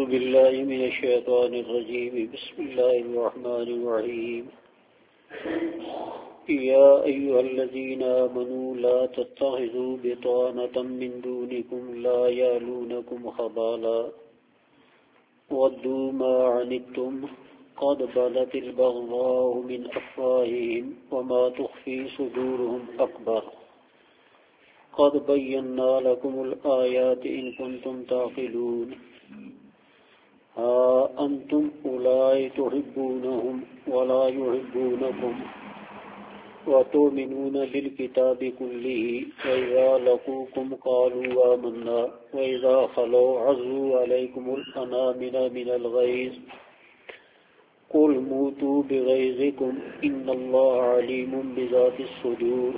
بالله من الشيطان الرجيم بسم الله الرحمن الرحيم يا أيها الذين آمنوا لا تتخذوا بطانة من دونكم لا يألونكم خبالا ودوا ما عنتم قد بدت البغضاء من أفواههم وما تخفي صدورهم أكبر قد بينا لكم الآيات إن كنتم تعقلون ها أنتم أولئك تحبونهم ولا يحبونكم وتؤمنون بالكتاب كله وإذا لقوكم قالوا آمنا وإذا خلوا عضوا عليكم الأنامل من الغيظ قل موتوا بغيظكم إن الله عليم بذات الصدور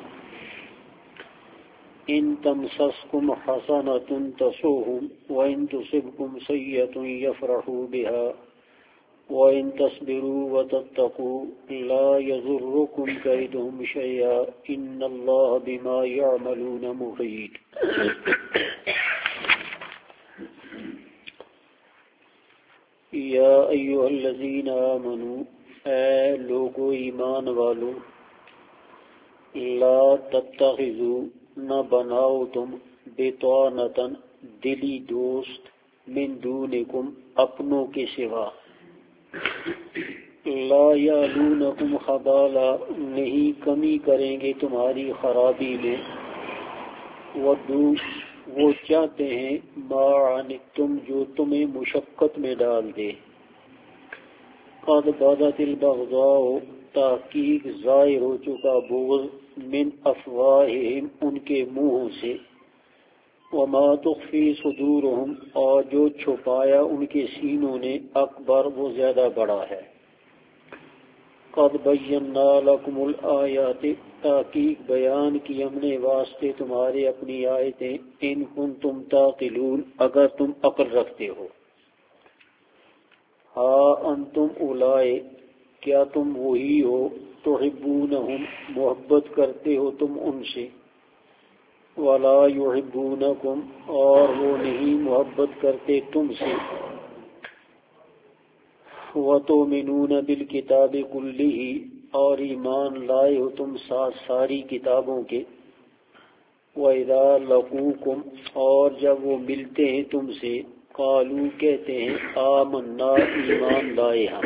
إن تمسسكم حسنة تسؤهم وإن تصبكم سيئة يفرحوا بها وإن تصبروا وتتقوا لا يضركم كيدهم شيئا إن الله بما يعملون محيط یا ایھا الذین آمنوا اے لوگو ایمان والو لا تتخذوا نہ بناؤ تم بطانتن دلی دوست من دونکم اپنوں کے سوا لا یعلونکم خبالا نہیں کمی کریں گے تمہاری خرابی میں ودو وہ چاہتے ہیں ما عنتم جو تمہیں مشقت میں ڈال دے قد بدت البغضاء تحقیق ظاہر ہو چکا بغض من افواہہم ان کے منہوں سے وما تخفی صدورہم اور جو چھپایا ان کے سینوں نے اکبر وہ زیادہ بڑا ہے قد بینا لکم الآیات تحقیق بیان کی ہم نے واسطے تمہارے اپنی آیتیں ان کنتم تعقلون اگر تم عقل رکھتے ہو ہا انتم اولائے کیا تم وہی ہو تحبونہم محبت کرتے ہو تم ان سے ولا یحبونکم اور وہ نہیں محبت کرتے تم سے وَتُؤْمِنُونَ بِالْكِتَابِ كُلِّهِ اور ایمان لائے ہو تم ساتھ ساری کتابوں کے وَإِذَا لَقُوكُمْ اور جب وہ ملتے ہیں تم سے قالوا کہتے ہیں آمنا ایمان لائے ہم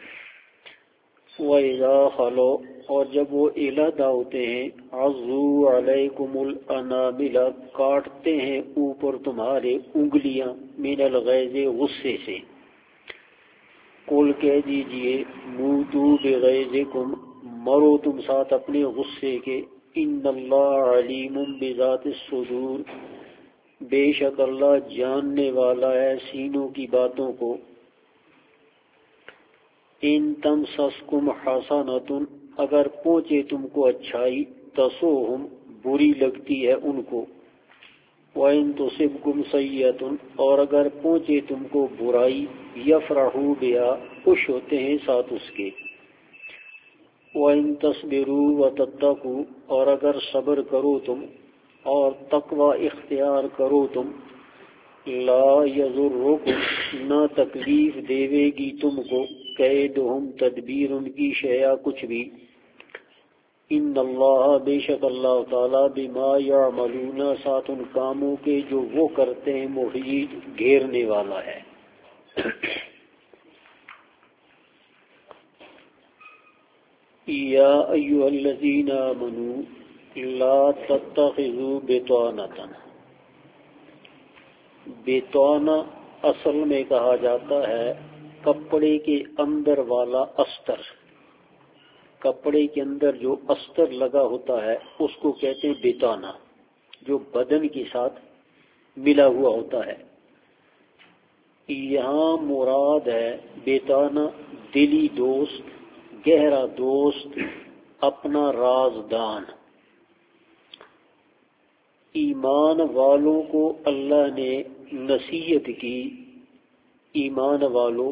وَإِذَا خَلَوْا اور جب وہ علیحدہ ہوتے ہیں عَضُّوا عَلَيْكُمُ الْأَنَامِلَ کاٹتے ہیں اوپر تمہارے انگلیاں من الغیظ غصے سے قل کہہ دیجئے موتوا بغیظکم مرو تم ساتھ اپنے غصے کے ان اللہ علیم بذات الصدور بے شک اللہ جاننے والا ہے سینوں کی باتوں کو ان تمسسکم حسنۃ اگر پہنچے تم کو اچھائی تسؤہم بری لگتی ہے ان کو وَإِن تُصِبْكُمْ سَيِّئَةٌ اور اگر پہنچے تم کو برائی یفرحوا بها خوش ہوتے ہیں ساتھ اس کے وَإِن تَصْبِرُوا وَتَتَّقُوا اور اگر صبر کرو تم اور تقوی اختیار کرو تم لا یضرکم نہ تکلیف دیوے گی تم کو کیدہم تدبیر ان کی شیء کچھ بھی ان اللہ بے شک اللہ تعالیٰ بما یعملون ساتھ ان کاموں کے جو وہ کرتے ہیں محیط گھیرنے والا ہے یا ایھا الذین آمنوا لا تتخذوا بطانۃ بطانہ اصل میں کہا جاتا ہے کپڑے کے اندر والا استر کپڑے کے اندر جو استر لگا ہوتا ہے اس کو کہتے ہیں بطانہ جو بدن کے ساتھ ملا ہوا ہوتا ہے یہاں مراد ہے بطانہ دلی دوست گہرا دوست اپنا رازدان ایمان والوں کو اللہ نے نصیحت کی ایمان والوں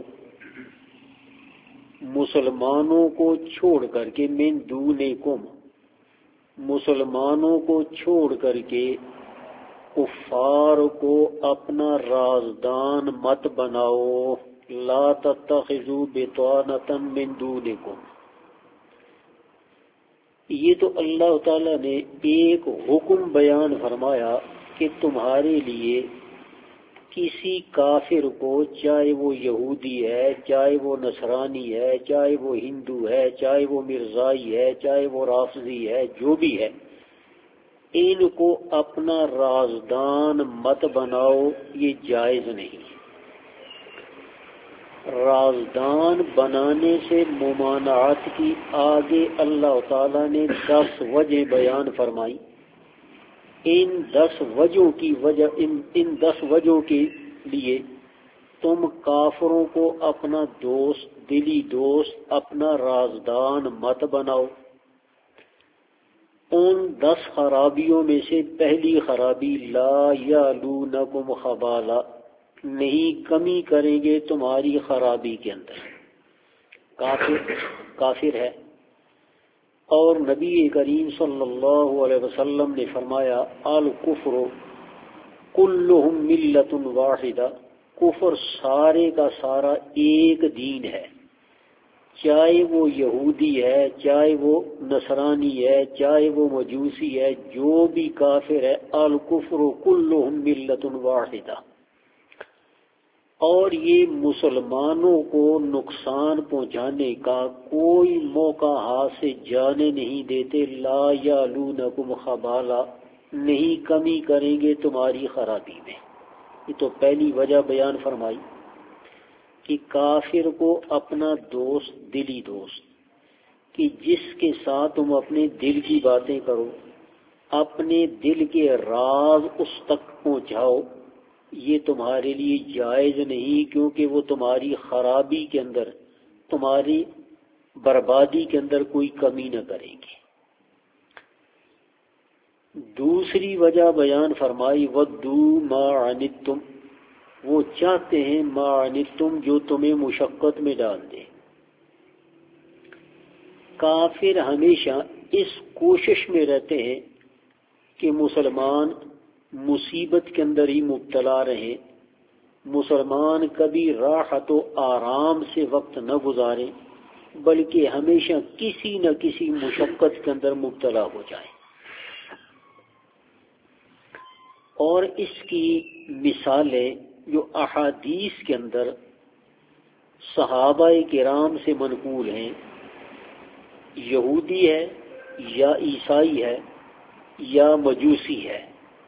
مسلمانوں کو چھوڑ کر کے من دونکم مسلمانوں کو چھوڑ کر کے کفار کو اپنا رازدان مت بناؤ، لا تتخذوا بطانة من دونکم۔ یہ تو اللہ تعالیٰ نے ایک حکم بیان فرمایا کہ تمہارے لیے کسی کافر کو، چاہے وہ یہودی ہے، چاہے وہ نصرانی ہے، چاہے وہ ہندو ہے، چاہے وہ مرزائی ہے، چاہے وہ رافضی ہے، جو بھی ہے، ان کو اپنا رازدان مت بناؤ، یہ جائز نہیں۔ رازدان بنانے سے ممانعت کی آگے اللہ تعالیٰ نے 10 وجہ بیان فرمائی۔ ان 10 وجہوں کے لیے تم کافروں کو اپنا دوست، دلی دوست، اپنا رازدان مت بناؤ۔ ان 10 خرابیوں میں سے پہلی خرابی، لا یالونکم خبالا، نہیں کمی کریں گے تمہاری خرابی کے اندر۔ کافر ہے۔ اور نبی کریم صلی اللہ علیہ وسلم نے فرمایا، الکفر کلہم ملت واحدہ، کفر سارے کا سارا ایک دین ہے، چاہے وہ یہودی ہے، چاہے وہ نصرانی ہے، چاہے وہ مجوسی ہے، جو بھی کافر ہے، الکفر کلہم ملت واحدہ۔ اور یہ مسلمانوں کو نقصان پہنچانے کا کوئی موقع ہاتھ سے جانے نہیں دیتے، لا یالونکم خبالا، نہیں کمی کریں گے تمہاری خرابی میں۔ یہ تو پہلی وجہ بیان فرمائی کہ کافر کو اپنا دوست، دلی دوست، کہ جس کے ساتھ تم اپنے دل کی باتیں کرو، اپنے دل کے راز اس تک پہنچاؤ، یہ تمہارے لیے جائز نہیں، کیونکہ وہ تمہاری خرابی کے اندر، تمہاری بربادی کے اندر کوئی کمی نہ کریں گے۔ دوسری وجہ بیان فرمائی، وَدُّوا مَا عَنِتُّمْ، وہ چاہتے ہیں ما عنتم، جو تمہیں مشقت میں ڈال دے۔ کافر ہمیشہ اس کوشش میں رہتے ہیں کہ مسلمان مصیبت کے اندر ہی مبتلا رہیں، مسلمان کبھی راحت و آرام سے وقت نہ گزاریں، بلکہ ہمیشہ کسی نہ کسی مشقت کے اندر مبتلا ہو جائیں۔ اور اس کی مثالیں جو احادیث کے اندر صحابہ کرام سے منقول ہیں، یہودی ہے یا عیسائی ہے یا مجوسی ہے،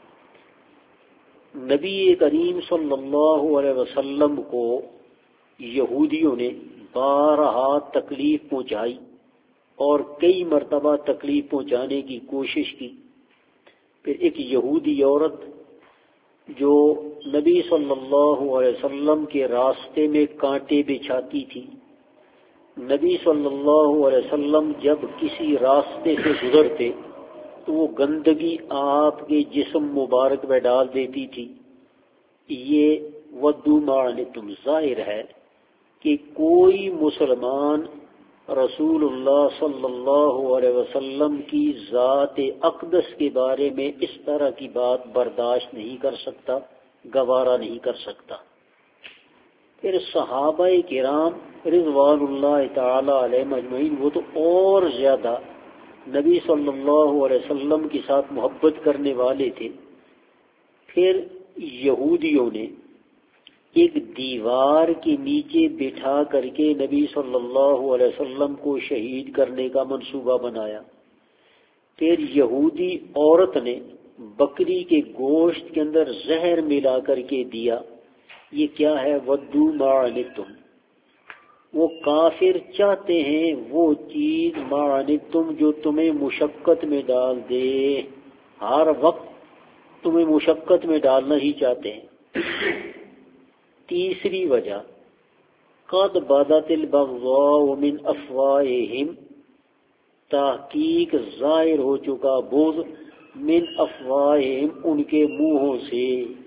نبی کریم صلی اللہ علیہ وسلم کو یہودیوں نے بارہا تکلیف پہنچائی اور کئی مرتبہ تکلیف پہنچانے کی کوشش کی۔ پھر ایک یہودی عورت جو نبی صلی اللہ علیہ وسلم کے راستے میں کانٹے بچھاتی تھی، نبی صلی اللہ علیہ وسلم جب کسی راستے سے گزرتے تو وہ گندگی آپ کے جسم مبارک میں ڈال دیتی تھی۔ یہ ودّوا ما عنتم ظاہر ہے کہ کوئی مسلمان رسول اللہ صلی اللہ علیہ وسلم کی ذات اقدس کے بارے میں اس طرح کی بات برداشت نہیں کر سکتا، گوارا نہیں کر سکتا۔ پھر صحابہ کرام رضوان اللہ تعالی علیہم اجمعین، وہ تو اور زیادہ نبی صلی اللہ علیہ وسلم کے ساتھ محبت کرنے والے تھے۔ پھر یہودیوں نے ایک دیوار کے نیچے بٹھا کر کے نبی صلی اللہ علیہ وسلم کو شہید کرنے کا منصوبہ بنایا۔ پھر یہودی عورت نے بکری کے گوشت کے اندر زہر ملا کر کے دیا۔ یہ کیا ہے؟ ودّوا ما عنتم، وہ کافر چاہتے ہیں وہ چیز ما عنتم جو تمہیں مشقت میں ڈال دے، ہر وقت تمہیں مشقت میں ڈالنا ہی چاہتے ہیں۔ تیسری وجہ، قد بدت البغضاء من افواہہم، تحقیق ظاہر ہو چکا بغض، من افواہہم، ان کے منہوں سے،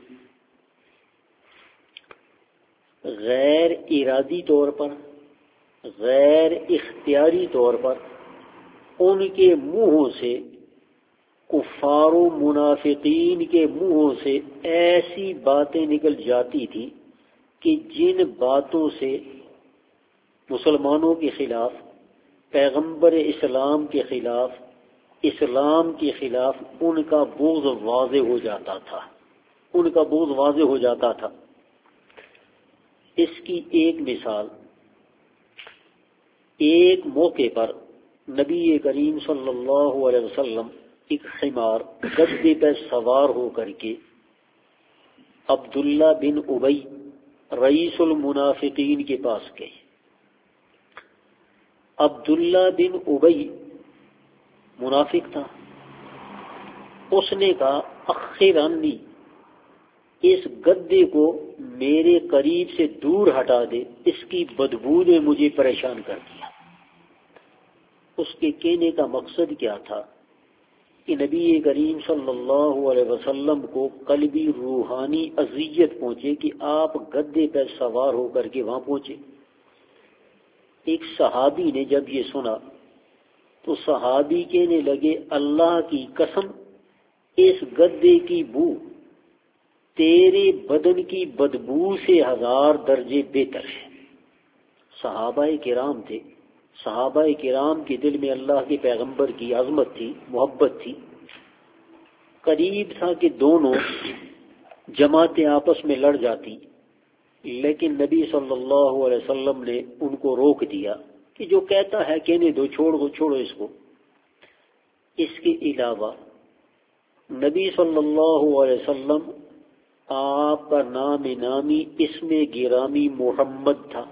غیر ارادی طور پر، غیر اختیاری طور پر ان کے منہوں سے کفار و منافقین کے منہوں سے ایسی باتیں نکل جاتی تھی کہ جن باتوں سے مسلمانوں کے خلاف، پیغمبر اسلام کے خلاف، اسلام کے خلاف ان کا بغض واضح ہو جاتا تھا، ان کا بغض واضح ہو جاتا تھا۔ اس کی ایک مثال، ایک موقع پر نبی کریم صلی اللہ علیہ وسلم ایک حمار گدے پر سوار ہو کر کے عبداللہ بن ابی رئیس المنافقین کے پاس گئے۔ عبداللہ بن ابی منافق تھا، اس نے کہا اخر عنی، اس گدے کو میرے قریب سے دور ہٹا دے، اس کی بدبو نے مجھے پریشان کر دیا۔ اس کے کہنے کا مقصد کیا تھا کہ نبی کریم صلی اللہ علیہ وسلم کو قلبی روحانی اذیت پہنچے کہ آپ گدے پر سوار ہو کر کے وہاں پہنچے۔ ایک صحابی نے جب یہ سنا تو صحابی کہنے لگے اللہ کی قسم، اس گدے کی بو تیرے بدن کی بدبو سے 1000 درجے بہتر ہے۔ صحابہ کرام تھے، صحابہ کرام کے دل میں اللہ کے پیغمبر کی عظمت تھی، محبت تھی۔ قریب تھا کہ دونوں جماعتیں آپس میں لڑ جاتی، لیکن نبی صلی اللہ علیہ وسلم نے ان کو روک دیا کہ جو کہتا ہے کہنے دو، چھوڑو اس کو۔ اس کے علاوہ نبی صلی اللہ علیہ وسلم، آپ کا نام نامی اسم گرامی محمد تھا،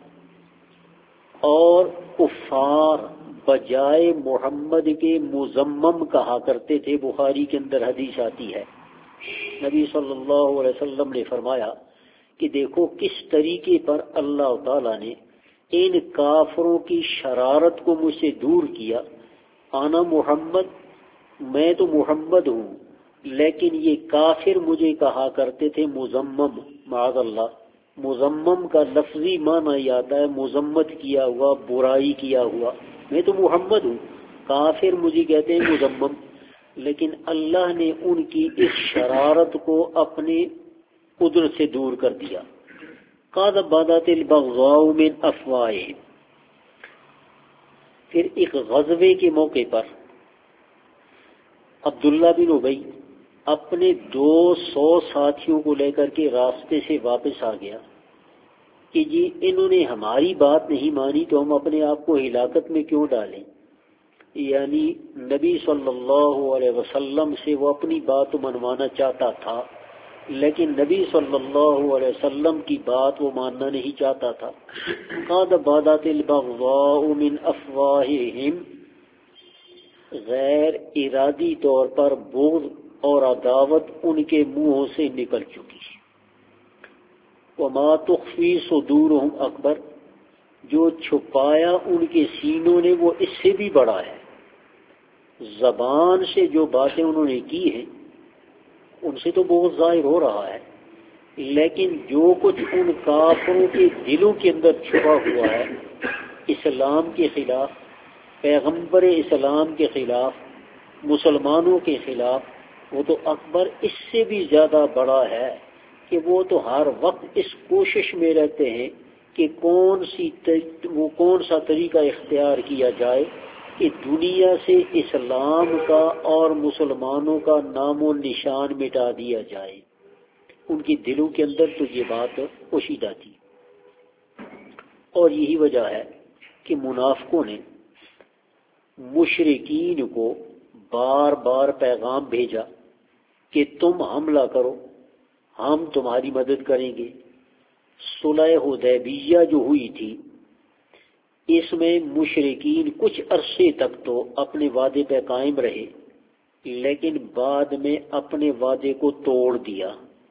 اور کفار بجائے محمد کے مزمم کہا کرتے تھے۔ بخاری کے اندر حدیث آتی ہے، نبی صلی اللہ علیہ وسلم نے فرمایا کہ دیکھو کس طریقے پر اللہ تعالیٰ نے ان کافروں کی شرارت کو مجھ سے دور کیا۔ آنا محمد، میں تو محمد ہوں، لیکن یہ کافر مجھے کہا کرتے تھے مزمم، معاذ اللہ۔ مزمم کا لفظی معنی یہ آتا ہے مذمت کیا ہوا، برائی کیا ہوا۔ میں تو محمد ہوں، کافر مجھے کہتے ہیں مزمم۔ لیکن اللہ نے ان کی اس شرارت کو اپنے قدرت سے دور کر دیا۔ قد بدت البغضاء من افواہہم۔ پھر ایک غزوے کے موقع پر عبداللہ بن ابی اپنے 200 ساتھیوں کو لے کر کے راستے سے واپس آ گیا کہ جی انہوں نے ہماری بات نہیں مانی تو ہم اپنے آپ کو ہلاکت میں کیوں ڈالیں۔ یعنی نبی صلی اللہ علیہ وسلم سے وہ اپنی بات منوانا چاہتا تھا، لیکن نبی صلی اللہ علیہ وسلم کی بات وہ ماننا نہیں چاہتا تھا۔ قد بدت البغضاء من افواہہم، غیر ارادی طور پر بغض اور عداوت ان کے منہوں سے نکل چکی۔ وما تخفی صدورہم اکبر، جو چھپایا ان کے سینوں نے وہ اس سے بھی بڑا ہے۔ زبان سے جو باتیں انہوں نے کی ہیں ان سے تو بہت ظاہر ہو رہا ہے، لیکن جو کچھ ان کافروں کے دلوں کے اندر چھپا ہوا ہے اسلام کے خلاف، پیغمبر اسلام کے خلاف، مسلمانوں کے خلاف، وہ تو اکبر اس سے بھی زیادہ بڑا ہے کہ وہ تو ہر وقت اس کوشش میں رہتے ہیں کہ کون سا طریقہ اختیار کیا جائے کہ دنیا سے اسلام کا اور مسلمانوں کا نام و نشان مٹا دیا جائے۔ ان کے دلوں کے اندر تو یہ بات پوشیدہ تھی، اور یہی وجہ ہے کہ منافقوں نے مشرکین کو بار بار پیغام بھیجا کہ تم حملہ کرو، ہم تمہاری مدد کریں گے۔ صلح حدیبیہ جو ہوئی تھی اس میں مشرکین کچھ عرصے تک تو اپنے وعدے پہ قائم رہے، لیکن بعد میں اپنے وعدے کو توڑ دیا،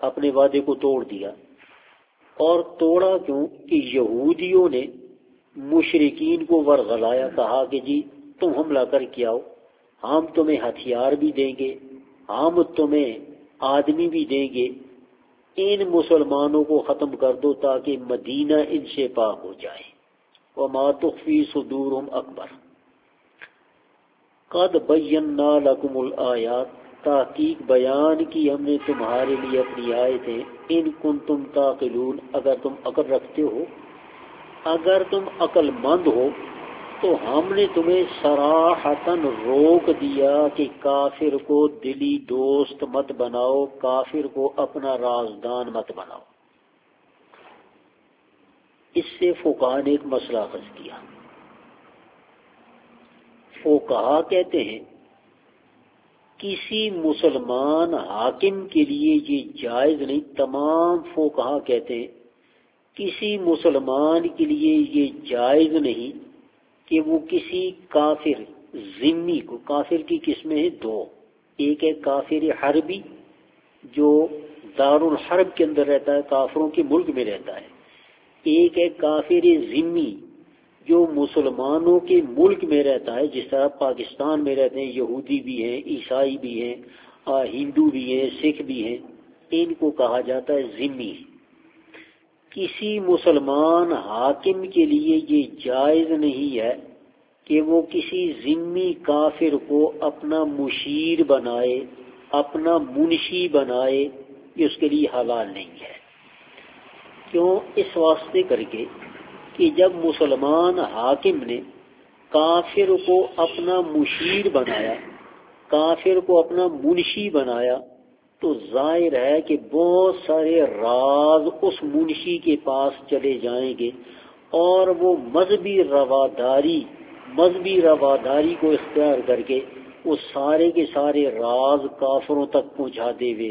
اور توڑا کیوں کہ یہودیوں نے مشرکین کو ورغلایا، کہا کہ جی تم حملہ کر کے آؤ، ہم تمہیں ہتھیار بھی دیں گے، ہم تمہیں آدمی بھی دیں گے، ان مسلمانوں کو ختم کر دو تاکہ مدینہ ان سے پاک ہو جائے۔ وما تخفی صدورہم اکبر۔ قد بینا لکم الآیات، تحقیق بیان کی ہم نے تمہارے لیے اپنی آیتیں، ان کنتم تعقلون، اگر تم عقل رکھتے ہو، اگر تم عقل مند ہو، تو ہم نے تمہیں صراحتاً روک دیا کہ کافر کو دلی دوست مت بناؤ، کافر کو اپنا رازدان مت بناؤ۔ اس سے فقہا نے ایک مسئلہ اخذ کیا۔ فقہا کہتے ہیں کسی مسلمان حاکم کے لیے یہ جائز نہیں، تمام فقہا کہتے ہیں کسی مسلمان کے لیے یہ جائز نہیں کہ وہ کسی کافر ذمی کو، کافر کی قسمیں ہیں دو، ایک ہے کافر حربی جو دارالحرب کے اندر رہتا ہے، کافروں کے ملک میں رہتا ہے، ایک ہے کافر ذمی جو مسلمانوں کے ملک میں رہتا ہے، جس طرح پاکستان میں رہتے ہیں، یہودی بھی ہیں، عیسائی بھی ہیں، ہندو بھی ہیں، سکھ بھی ہیں، ان کو کہا جاتا ہے ذمی۔ کسی مسلمان حاکم کے لیے یہ جائز نہیں ہے کہ وہ کسی ذمی کافر کو اپنا مشیر بنائے، اپنا منشی بنائے، یہ اس کے لیے حلال نہیں ہے۔ کیوں؟ اس واسطے کر کے کہ جب مسلمان حاکم نے کافر کو اپنا مشیر بنایا، کافر کو اپنا منشی بنایا، تو ظاہر ہے کہ بہت سارے راز اس منشی کے پاس چلے جائیں گے، اور وہ مذہبی رواداری کو اختیار کر کے وہ سارے کے سارے راز کافروں تک پہنچا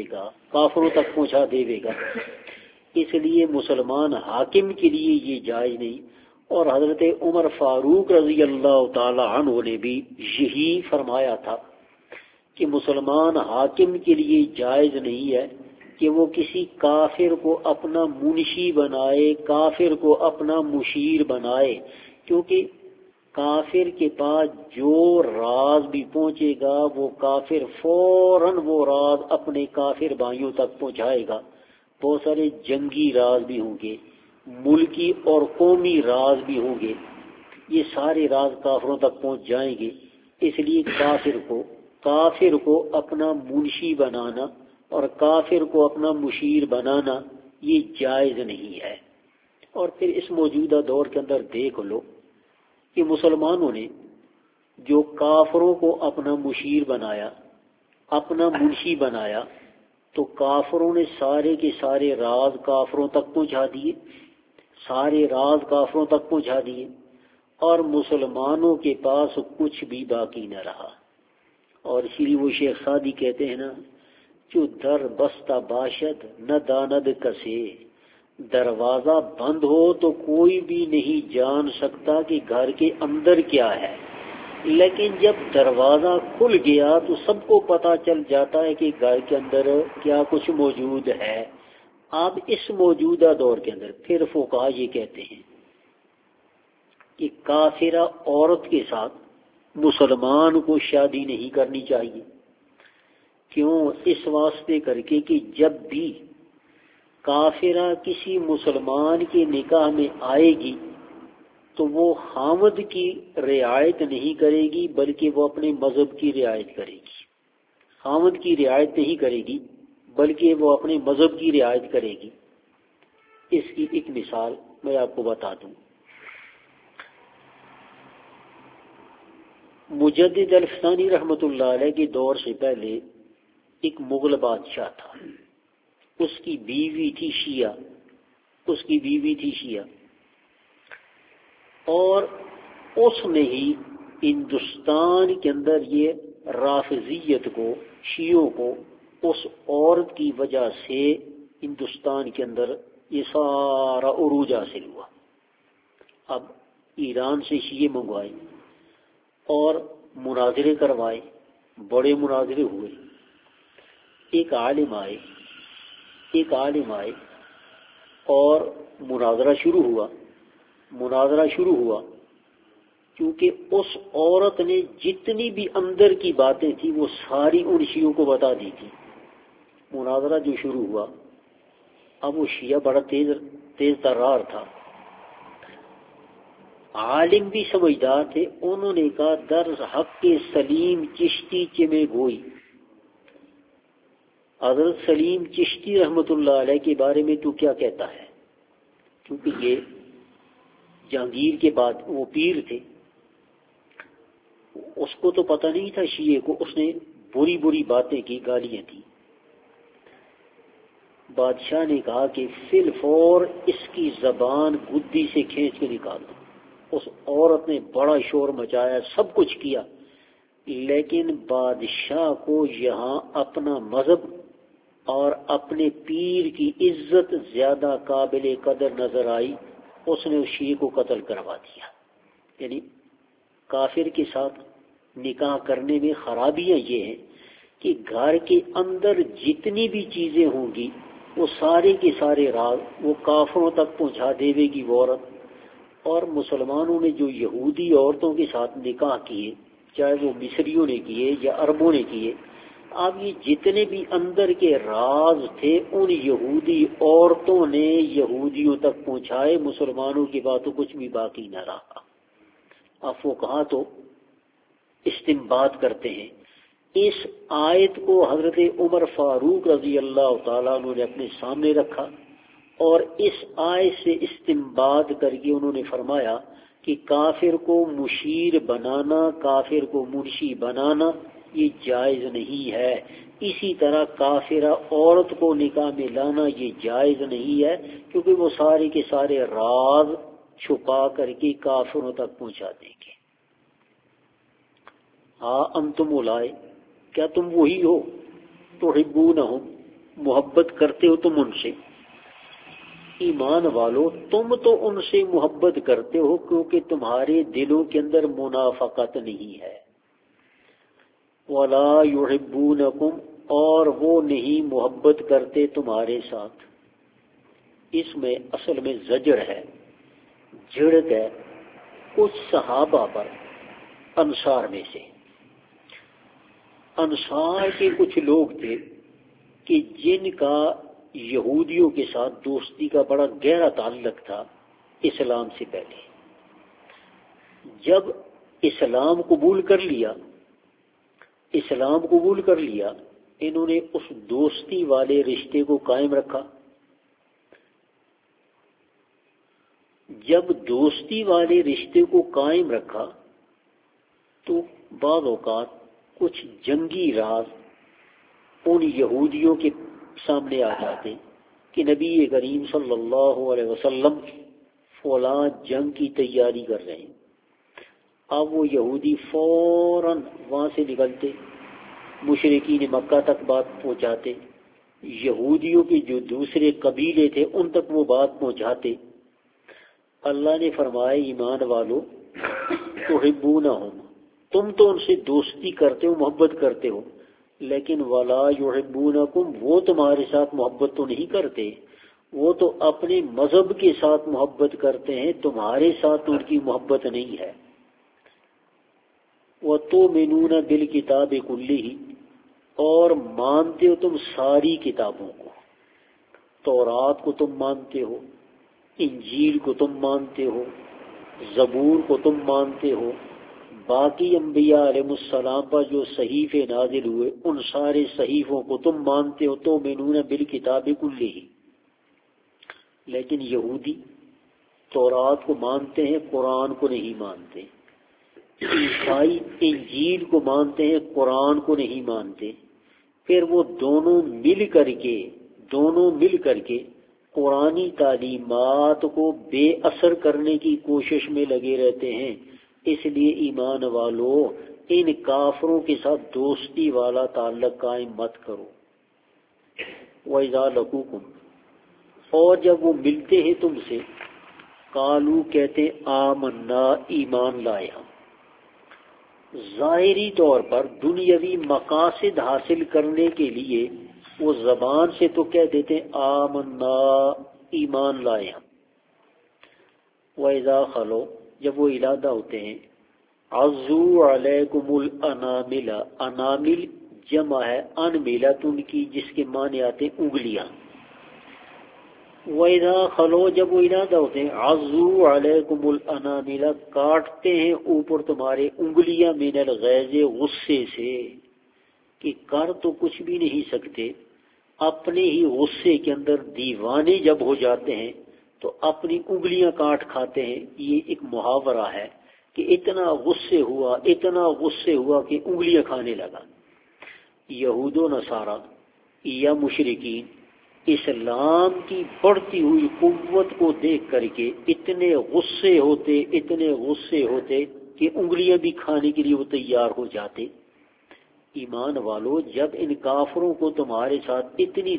دے گا۔ اس لیے مسلمان حاکم کے لیے یہ جائز نہیں، اور حضرت عمر فاروق رضی اللہ تعالی عنہ نے بھی یہی فرمایا تھا کہ مسلمان حاکم کے لیے جائز نہیں ہے کہ وہ کسی کافر کو اپنا منشی بنائے، کافر کو اپنا مشیر بنائے، کیونکہ کافر کے پاس جو راز بھی پہنچے گا وہ کافر فوراً وہ راز اپنے کافر بھائیوں تک پہنچائے گا۔ بہت سارے جنگی راز بھی ہوں گے، ملکی اور قومی راز بھی ہوں گے، یہ سارے راز کافروں تک پہنچ جائیں گے۔ اس لیے کافر کو اپنا منشی بنانا اور کافر کو اپنا مشیر بنانا یہ جائز نہیں ہے۔ اور پھر اس موجودہ دور کے اندر دیکھ لو کہ مسلمانوں نے جو کافروں کو اپنا مشیر بنایا، اپنا منشی بنایا، تو کافروں نے سارے کے سارے راز کافروں تک پہنچا دیے، اور مسلمانوں کے پاس کچھ بھی باقی نہ رہا۔ اور اسی لیے وہ شیخ سعدی کہتے ہیں نا، جو در بستہ باشد نہ داند کسے، دروازہ بند ہو تو کوئی بھی نہیں جان سکتا کہ گھر کے اندر کیا ہے، لیکن جب دروازہ کھل گیا تو سب کو پتہ چل جاتا ہے کہ گھر کے اندر کیا کچھ موجود ہے۔ اب اس موجودہ دور کے اندر پھر فقہا یہ کہتے ہیں کہ کافرہ عورت کے ساتھ مسلمان کو شادی نہیں کرنی چاہیے۔ کیوں؟ اس واسطے کر کے کہ جب بھی کافرہ کسی مسلمان کے نکاح میں آئے گی تو وہ خاوند کی رعایت نہیں کرے گی، بلکہ وہ اپنے مذہب کی رعایت کرے گی۔ خاوند کی رعایت نہیں کرے گی بلکہ وہ اپنے مذہب کی رعایت کرے گی۔ اس کی ایک مثال میں آپ کو بتا دوں۔ مجدد الفسانی رحمۃ اللہ علیہ کے دور سے پہلے ایک مغل بادشاہ تھا، اس کی بیوی تھی شیعہ، اور اس نے ہی ہندوستان کے اندر یہ رافضیت کو، شیعوں کو، اس عورت کی وجہ سے ہندوستان کے اندر یہ سارا عروج حاصل ہوا۔ اب ایران سے شیعے منگوائے اور مناظرے کروائے، بڑے مناظرے ہوئے۔ ایک عالم آئے اور مناظرہ شروع ہوا کیونکہ اس عورت نے جتنی بھی اندر کی باتیں تھی وہ ساری ان شیعوں کو بتا دی تھی۔ مناظرہ جو شروع ہوا، اب وہ شیعہ بڑا تیز ترار تھا، عالم بھی سمجھدار تھے، انہوں نے کہا در حق سلیم چشتی چمے گوئی، حضرت سلیم چشتی رحمۃ اللہ علیہ کے بارے میں تو کیا کہتا ہے؟ کیونکہ یہ جہانگیر کے بعد وہ پیر تھے، اس کو تو پتہ نہیں تھا شیعہ کو، اس نے بری بری باتیں کی، گالیاں دی۔ بادشاہ نے کہا کہ فی الفور اس کی زبان گدی سے کھینچ کے نکال دو۔ اس عورت نے بڑا شور مچایا، سب کچھ کیا، لیکن بادشاہ کو یہاں اپنا مذہب اور اپنے پیر کی عزت زیادہ قابل قدر نظر آئی، اس نے اس شیعہ کو قتل کروا دیا۔ یعنی کافر کے ساتھ نکاح کرنے میں خرابیاں یہ ہیں کہ گھر کے اندر جتنی بھی چیزیں ہوں گی وہ سارے کے سارے راز وہ کافروں تک پہنچا دے گی وہ عورت۔ اور مسلمانوں نے جو یہودی عورتوں کے ساتھ نکاح کیے، چاہے وہ مصریوں نے کیے یا عربوں نے کیے، اب یہ جتنے بھی اندر کے راز تھے ان یہودی عورتوں نے یہودیوں تک پہنچائے، مسلمانوں کی باتوں کچھ بھی باقی نہ رہا۔ اب وہ کہاں تو استنباط کرتے ہیں، اس آیت کو حضرت عمر فاروق رضی اللہ تعالیٰ عنہ نے اپنے سامنے رکھا اور اس آیت سے استنباط کر کے انہوں نے فرمایا کہ کافر کو مشیر بنانا، کافر کو منشی بنانا یہ جائز نہیں ہے، اسی طرح کافرہ عورت کو نکاح میں لانا یہ جائز نہیں ہے، کیونکہ وہ سارے کے سارے راز چھپا کر کے کافروں تک پہنچا دیں گے۔ ہاں انتم اولائے، کیا تم وہی ہو، تحبونہم، محبت کرتے ہو تم ان سے، ایمان والو تم تو ان سے محبت کرتے ہو کیونکہ تمہارے دلوں کے اندر منافقت نہیں ہے، ولا یحبونکم، اور وہ نہیں محبت کرتے تمہارے ساتھ۔ اس میں اصل میں زجر ہے، جھڑک ہے کچھ صحابہ پر، انصار میں سے۔ انصار کے کچھ لوگ تھے کہ جن کا یہودیوں کے ساتھ دوستی کا بڑا گہرا تعلق تھا اسلام سے پہلے۔ جب اسلام قبول کر لیا انہوں نے اس دوستی والے رشتے کو قائم رکھا۔ جب دوستی والے رشتے کو قائم رکھا تو بعض اوقات کچھ جنگی راز ان یہودیوں کے سامنے آ جاتے کہ نبی کریم صلی اللہ علیہ وسلم فلاں جنگ کی تیاری کر رہے ہیں۔ اب وہ یہودی فوراً وہاں سے نکلتے، مشرکین مکہ تک بات پہنچاتے، یہودیوں کے جو دوسرے قبیلے تھے ان تک وہ بات پہنچاتے۔ اللہ نے فرمایا ایمان والو تحبونہم، تم تو ان سے دوستی کرتے ہو، محبت کرتے ہو، لیکن ولا یحبونکم، وہ تمہارے ساتھ محبت تو نہیں کرتے، وہ تو اپنے مذہب کے ساتھ محبت کرتے ہیں، تمہارے ساتھ ان کی محبت نہیں ہے۔ وَتُؤْمِنُونَ بِالْكِتَابِ كُلِّهِ، اور مانتے ہو تم ساری کتابوں کو، تورات کو تم مانتے ہو، انجیل کو تم مانتے ہو، زبور کو تم مانتے ہو، باقی انبیاء علیہ السلام پر جو صحیفے نازل ہوئے ان سارے صحیفوں کو تم مانتے ہو، تؤمنون بالکتاب کلہ۔ لیکن یہودی تورات کو مانتے ہیں، قرآن کو نہیں مانتے، عیسائی انجیل کو مانتے ہیں، قرآن کو نہیں مانتے۔ پھر وہ دونوں مل کر کے قرآنی تعلیمات کو بے اثر کرنے کی کوشش میں لگے رہتے ہیں۔ اس لیے ایمان والو ان کافروں کے ساتھ دوستی والا تعلق قائم مت کرو۔ وَإِذَا لَقُوكُمْ، اور جب وہ ملتے ہیں تم سے، قالو کہتے آمنا، ایمان لائے ہم۔ ظاہری طور پر دنیاوی مقاصد حاصل کرنے کے لیے وہ زبان سے تو کہہ دیتے آمنا، ایمان لائے ہم۔ وَإِذَا خَلَوْا، جب وہ علادہ ہوتے ہیں، عَضُّوا عَلَيْكُمُ الْأَنَامِلَ، انامل جمع ہے انملۃ کی، جس کے معنی آتے انگلیاں۔ وَإِذَا خَلَوْا، جب وہ علادہ ہوتے ہیں، عَضُّوا عَلَيْكُمُ الْأَنَامِلَ، کاٹتے ہیں اوپر تمہارے انگلیاں، من الغیظ، غصے سے، کہ کر تو کچھ بھی نہیں سکتے اپنے ہی غصے کے اندر دیوانے جب ہو جاتے ہیں تو اپنی انگلیاں کاٹ کھاتے ہیں. یہ ایک محاورہ ہے کہ اتنا غصے ہوا کہ انگلیاں کھانے لگا. یہود و نصارہ یا مشرکین اسلام کی بڑھتی ہوئی قوت کو دیکھ کر کے اتنے غصے ہوتے کہ انگلیاں بھی کھانے کے لیے وہ تیار ہو جاتے. ایمان والو، جب ان کافروں کو تمہارے ساتھ اتنی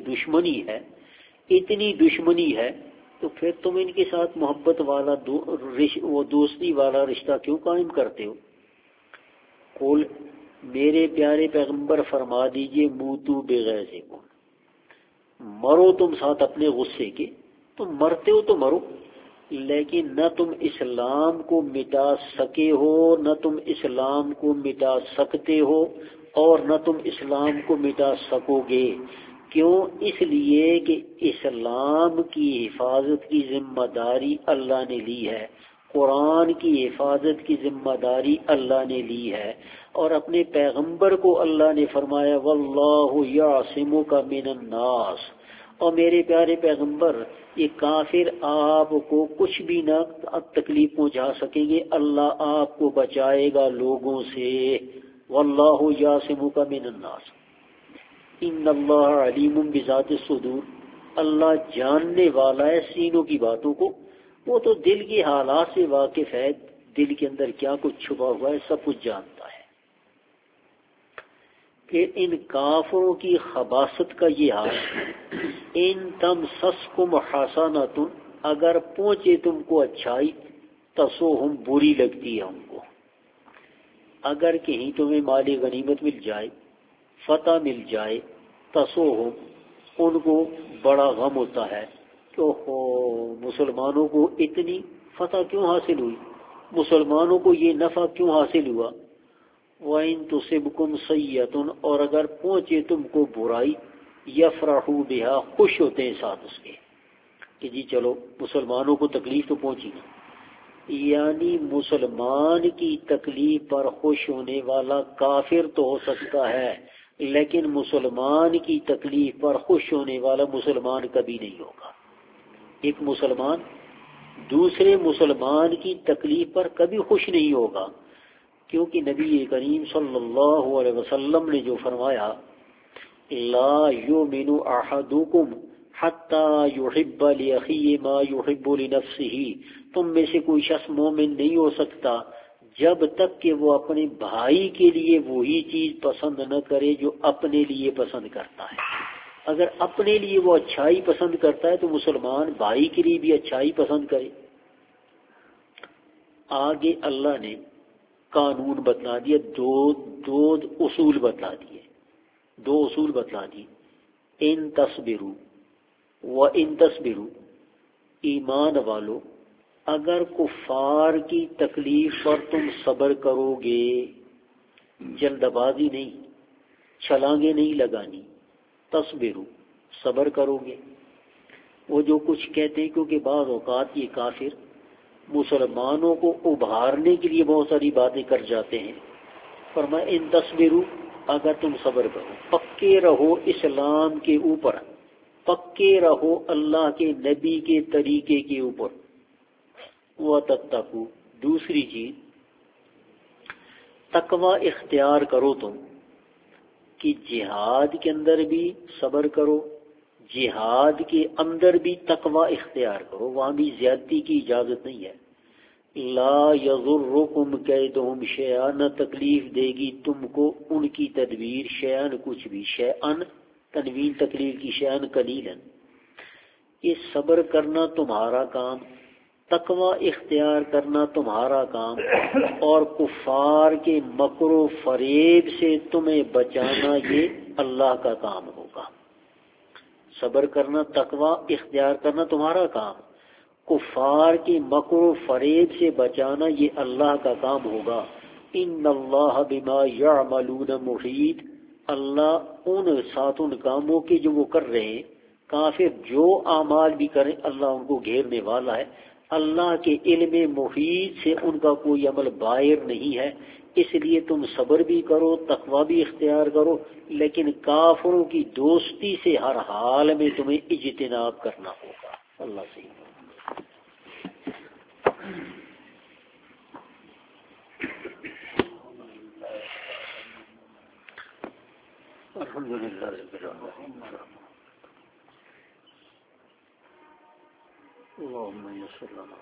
دشمنی ہے تو پھر تم ان کے ساتھ محبت والا وہ دوستی والا رشتہ کیوں قائم کرتے ہو؟ قل، میرے پیارے پیغمبر فرما دیجئے، موتو بغیظکم، مرو تم ساتھ اپنے غصے کے. تم مرتے ہو تو مرو، لیکن نہ تم اسلام کو مٹا سکے ہو، نہ تم اسلام کو مٹا سکتے ہو، اور نہ تم اسلام کو مٹا سکو گے. کیوں؟ اس لیے کہ اسلام کی حفاظت کی ذمہ داری اللہ نے لی ہے، قرآن کی حفاظت کی ذمہ داری اللہ نے لی ہے، اور اپنے پیغمبر کو اللہ نے فرمایا واللہ یعصمک من الناس. اور میرے پیارے پیغمبر، یہ کافر آپ کو کچھ بھی نہ تکلیف پہنچا سکیں گے، اللہ آپ کو بچائے گا لوگوں سے. واللہ یعصمک من الناس ان اللہ علیم بذات الصدور. اللہ جاننے والا ہے سینوں کی باتوں کو، وہ تو دل کے حالات سے واقف ہے، دل کے اندر کیا کچھ چھپا ہوا ہے سب کچھ جانتا ہے. کہ ان کافروں کی خباثت کا یہ حال ہے، ان تمسسکم حسنۃ، اگر پہنچے تم کو اچھائی، تسوہم، بری لگتی ہے ان کو. اگر کہیں تمہیں مال غنیمت مل جائے، فتح مل جائے، تسوہم، ان کو بڑا غم ہوتا ہے کہ مسلمانوں کو اتنی فتح کیوں حاصل ہوئی، مسلمانوں کو یہ نفع کیوں حاصل ہوا. وَإِن تُصِبْكُمْ سَيِّئَةٌ، اور اگر پہنچے تم کو برائی، یفرحوا بها، خوش ہوتے ہیں ساتھ اس کے کہ جی چلو مسلمانوں کو تکلیف تو پہنچی نا. یعنی مسلمان کی تکلیف پر خوش ہونے والا کافر تو ہو سکتا ہے، لیکن مسلمان کی تکلیف پر خوش ہونے والا مسلمان کبھی نہیں ہوگا. ایک مسلمان دوسرے مسلمان کی تکلیف پر کبھی خوش نہیں ہوگا، کیونکہ نبی کریم صلی اللہ علیہ وسلم نے جو فرمایا لا یؤمن احدکم حتی یحب لاخیہ ما یحب لنفسہ، تم میں سے کوئی شخص مومن نہیں ہو سکتا جب تک کہ وہ اپنے بھائی کے لیے وہی چیز پسند نہ کرے جو اپنے لیے پسند کرتا ہے. اگر اپنے لیے وہ اچھائی پسند کرتا ہے تو مسلمان بھائی کے لیے بھی اچھائی پسند کرے. آگے اللہ نے قانون بتلا دیا، دو اصول بتلا دیے. ان تصبروا و ان تصبروا، ایمان والو اگر کفار کی تکلیف پر تم صبر کرو گے، جلد بازی نہیں، چھلانگیں نہیں لگانی، تصبروا، صبر کرو گے. وہ جو کچھ کہتے ہیں، کیونکہ بعض اوقات یہ کافر مسلمانوں کو ابھارنے کے لیے بہت ساری باتیں کر جاتے ہیں. فرمایا ان تصبروا، اگر تم صبر کرو، پکے رہو اسلام کے اوپر، پکے رہو اللہ کے نبی کے طریقے کے اوپر. وَتَتَّقُوا، دوسری چیز تقوی اختیار کرو تم، کہ جہاد کے اندر بھی صبر کرو، جہاد کے اندر بھی تقوی اختیار کرو، وہاں بھی زیادتی کی اجازت نہیں ہے. لا یضرکم کیدہم شیئا، نہ تکلیف دے گی تم کو ان کی تدبیر، شیئن کچھ بھی، شیئن تنوین تکلیف کی، شیئن قلیلاً. یہ صبر کرنا تمہارا کام، تقوی اختیار کرنا تمہارا کام، اور کفار کے مکر و فریب سے تمہیں بچانا یہ اللہ کا کام ہوگا. صبر کرنا، تقوی اختیار کرنا تمہارا کام، کفار کی مکر و فریب سے بچانا یہ اللہ کا کام ہوگا. ان اللہ بما یعملون محیط، اللہ ان ساتھ ان کاموں کے جو وہ کر رہے ہیں، کافر جو اعمال بھی کریں اللہ ان کو گھیرنے والا ہے. اللہ کے علم محیط سے ان کا کوئی عمل باہر نہیں ہے، اس لیے تم صبر بھی کرو، تقوی بھی اختیار کرو، لیکن کافروں کی دوستی سے ہر حال میں تمہیں اجتناب کرنا ہوگا۔ اللہ سے الحمدللہ رب العالمین اللهم يسر لنا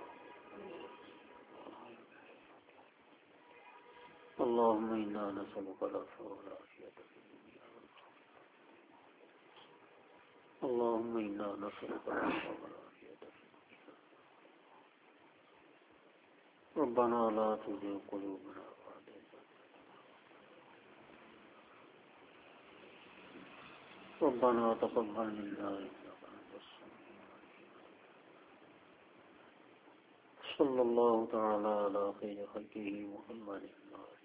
اللهم إنا نسألك العفو والعافية في الدنيا والآخرة اللهم إنا نسألك العفو والعافية في الدنيا ربنا لا تزغ قلوبنا بعد إذ هديتنا ربنا تقبل منا إنك أنت السميع العليم صلى الله تعالى على خير خلقه محمد